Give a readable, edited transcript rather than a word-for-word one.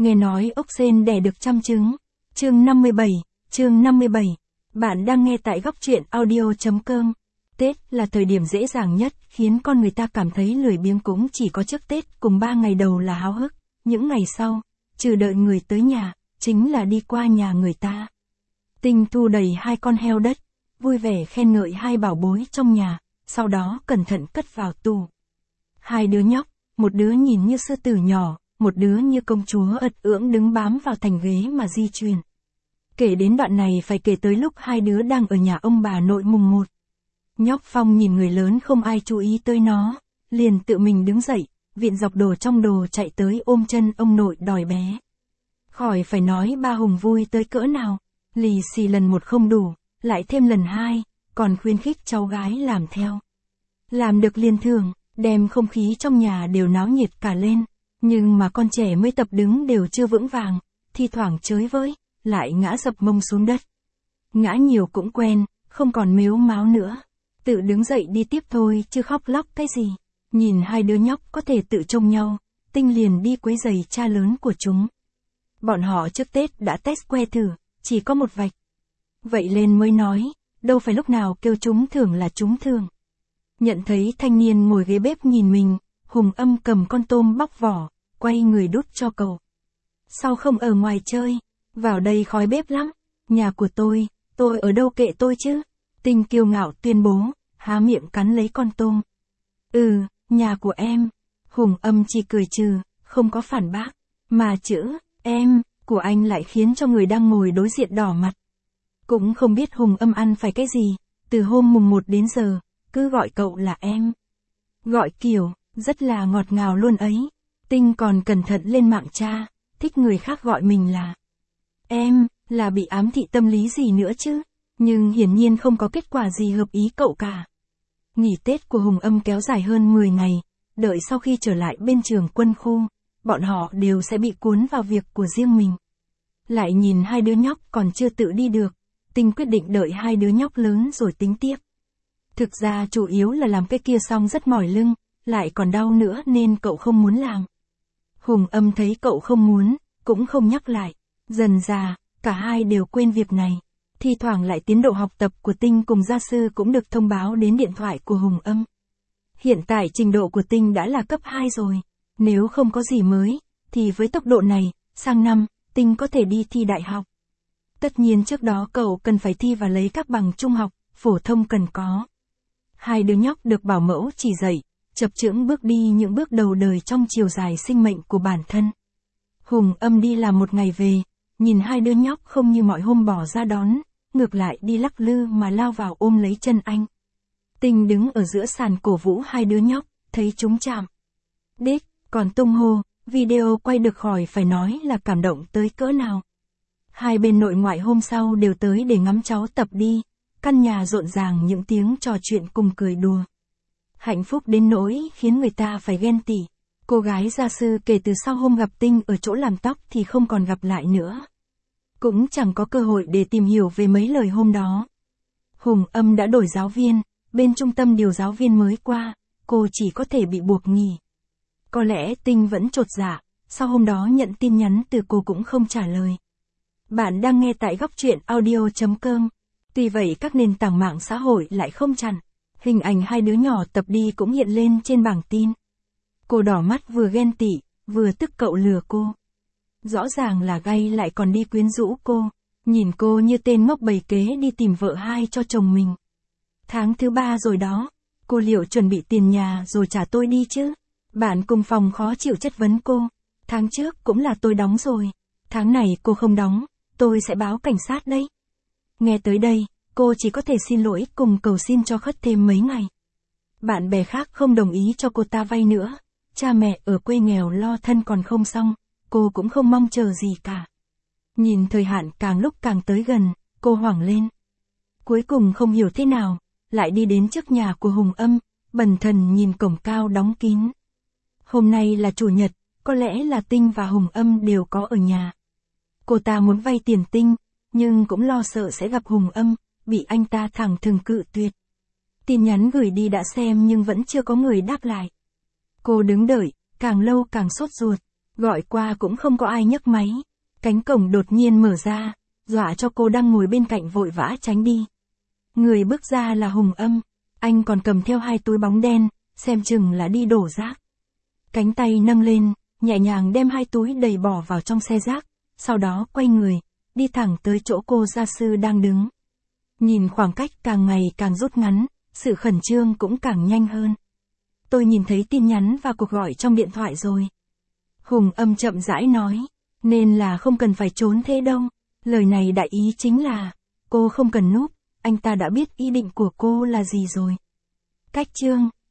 Nghe nói ốc sên đẻ được trăm trứng. Chương 57, chương 57. Bạn đang nghe tại góc truyện audio.com. Tết là thời điểm dễ dàng nhất, khiến con người ta cảm thấy lười biếng cũng chỉ có trước Tết cùng 3 ngày đầu là háo hức. Những ngày sau, trừ đợi người tới nhà, chính là đi qua nhà người ta. Tinh thu đầy 2 con heo đất, vui vẻ khen ngợi 2 bảo bối trong nhà, sau đó cẩn thận cất vào tủ. 2 đứa nhóc, một đứa nhìn như sư tử nhỏ, một đứa như công chúa ật ưỡng đứng bám vào thành ghế mà di chuyển. Kể đến đoạn này phải kể tới lúc 2 đứa đang ở nhà ông bà nội mùng 1. Nhóc Phong nhìn người lớn không ai chú ý tới nó, liền tự mình đứng dậy, viện dọc đồ trong đồ chạy tới ôm chân ông nội đòi bé. Khỏi phải nói ba Hùng vui tới cỡ nào, lì xì lần 1 không đủ, lại thêm lần 2, còn khuyến khích cháu gái làm theo. Làm được liền thưởng, đem không khí trong nhà đều náo nhiệt cả lên. Nhưng mà con trẻ mới tập đứng đều chưa vững vàng, thi thoảng chới với, lại ngã dập mông xuống đất. Ngã nhiều cũng quen, không còn mếu máo nữa. Tự đứng dậy đi tiếp thôi chứ khóc lóc cái gì. Nhìn 2 đứa nhóc có thể tự trông nhau, Tinh liền đi quấy giày cha lớn của chúng. Bọn họ trước Tết đã test que thử, chỉ có 1 vạch. Vậy lên mới nói, đâu phải lúc nào kêu trúng thưởng là trúng thưởng. Nhận thấy thanh niên ngồi ghế bếp nhìn mình, Hùng Âm cầm con tôm bóc vỏ, quay người đút cho cậu. Sao không ở ngoài chơi, vào đây khói bếp lắm, nhà của tôi ở đâu kệ tôi chứ. Tinh kiêu ngạo tuyên bố, há miệng cắn lấy con tôm. Nhà của em. Hùng Âm chỉ cười trừ, không có phản bác, mà chữ em của anh lại khiến cho người đang ngồi đối diện đỏ mặt. Cũng không biết Hùng Âm ăn phải cái gì, từ hôm mùng 1 đến giờ, cứ gọi cậu là em. Gọi kiểu, rất là ngọt ngào luôn ấy. Tinh còn cẩn thận lên mạng tra, thích người khác gọi mình là em, là bị ám thị tâm lý gì nữa chứ. Nhưng hiển nhiên không có kết quả gì hợp ý cậu cả. Nghỉ Tết của Hùng Âm kéo dài hơn 10 ngày, đợi sau khi trở lại bên trường quân khu, bọn họ đều sẽ bị cuốn vào việc của riêng mình. Lại nhìn 2 đứa nhóc còn chưa tự đi được, Tinh quyết định đợi 2 đứa nhóc lớn rồi tính tiếp. Thực ra chủ yếu là làm cái kia xong rất mỏi lưng, lại còn đau nữa nên cậu không muốn làm. Hùng Âm thấy cậu không muốn, cũng không nhắc lại. Dần dà, cả hai đều quên việc này. Thi thoảng lại tiến độ học tập của Tinh cùng gia sư cũng được thông báo đến điện thoại của Hùng Âm. Hiện tại trình độ của Tinh đã là cấp 2 rồi. Nếu không có gì mới, thì với tốc độ này, sang năm, Tinh có thể đi thi đại học. Tất nhiên trước đó cậu cần phải thi và lấy các bằng trung học, phổ thông cần có. 2 đứa nhóc được bảo mẫu chỉ dạy, chập chững bước đi những bước đầu đời trong chiều dài sinh mệnh của bản thân. Hùng Âm đi làm 1 ngày về, nhìn 2 đứa nhóc không như mọi hôm bỏ ra đón, ngược lại đi lắc lư mà lao vào ôm lấy chân anh. Tinh đứng ở giữa sàn cổ vũ 2 đứa nhóc, thấy chúng chạm. Đích, còn tung hô, video quay được khỏi phải nói là cảm động tới cỡ nào. 2 bên nội ngoại hôm sau đều tới để ngắm cháu tập đi, căn nhà rộn ràng những tiếng trò chuyện cùng cười đùa. Hạnh phúc đến nỗi khiến người ta phải ghen tị. Cô gái gia sư kể từ sau hôm gặp Tinh ở chỗ làm tóc thì không còn gặp lại nữa. Cũng chẳng có cơ hội để tìm hiểu về mấy lời hôm đó. Hùng Âm đã đổi giáo viên, bên trung tâm điều giáo viên mới qua, cô chỉ có thể bị buộc nghỉ. Có lẽ Tinh vẫn chột dạ, sau hôm đó nhận tin nhắn từ cô cũng không trả lời. Bạn đang nghe tại góc truyện audio.com. Tuy vậy các nền tảng mạng xã hội lại không chặn. Hình ảnh 2 đứa nhỏ tập đi cũng hiện lên trên bảng tin. Cô đỏ mắt vừa ghen tị, vừa tức cậu lừa cô. Rõ ràng là gay lại còn đi quyến rũ cô. Nhìn cô như tên ngốc bày kế đi tìm vợ 2 cho chồng mình. Tháng thứ 3 rồi đó. Cô liệu chuẩn bị tiền nhà rồi trả tôi đi chứ? Bạn cùng phòng khó chịu chất vấn cô. Tháng trước cũng là tôi đóng rồi. Tháng này cô không đóng, tôi sẽ báo cảnh sát đấy. Nghe tới đây, cô chỉ có thể xin lỗi cùng cầu xin cho khất thêm mấy ngày. Bạn bè khác không đồng ý cho cô ta vay nữa. Cha mẹ ở quê nghèo lo thân còn không xong, cô cũng không mong chờ gì cả. Nhìn thời hạn càng lúc càng tới gần, cô hoảng lên. Cuối cùng không hiểu thế nào, lại đi đến trước nhà của Hùng Âm, bần thần nhìn cổng cao đóng kín. Hôm nay là chủ nhật, có lẽ là Tinh và Hùng Âm đều có ở nhà. Cô ta muốn vay tiền Tinh, nhưng cũng lo sợ sẽ gặp Hùng Âm, bị anh ta thẳng thừng cự tuyệt. Tin nhắn gửi đi đã xem nhưng vẫn chưa có người đáp lại. Cô đứng đợi, càng lâu càng sốt ruột. Gọi qua cũng không có ai nhấc máy. Cánh cổng đột nhiên mở ra, dọa cho cô đang ngồi bên cạnh vội vã tránh đi. Người bước ra là Hùng Âm, anh còn cầm theo 2 túi bóng đen, xem chừng là đi đổ rác. Cánh tay nâng lên, nhẹ nhàng đem 2 túi đầy bỏ vào trong xe rác, sau đó quay người, đi thẳng tới chỗ cô gia sư đang đứng. Nhìn khoảng cách càng ngày càng rút ngắn, sự khẩn trương cũng càng nhanh hơn. Tôi nhìn thấy tin nhắn và cuộc gọi trong điện thoại rồi. Hùng Âm chậm rãi nói, nên là không cần phải trốn thế đâu. Lời này đại ý chính là, cô không cần núp, anh ta đã biết ý định của cô là gì rồi. Cách chương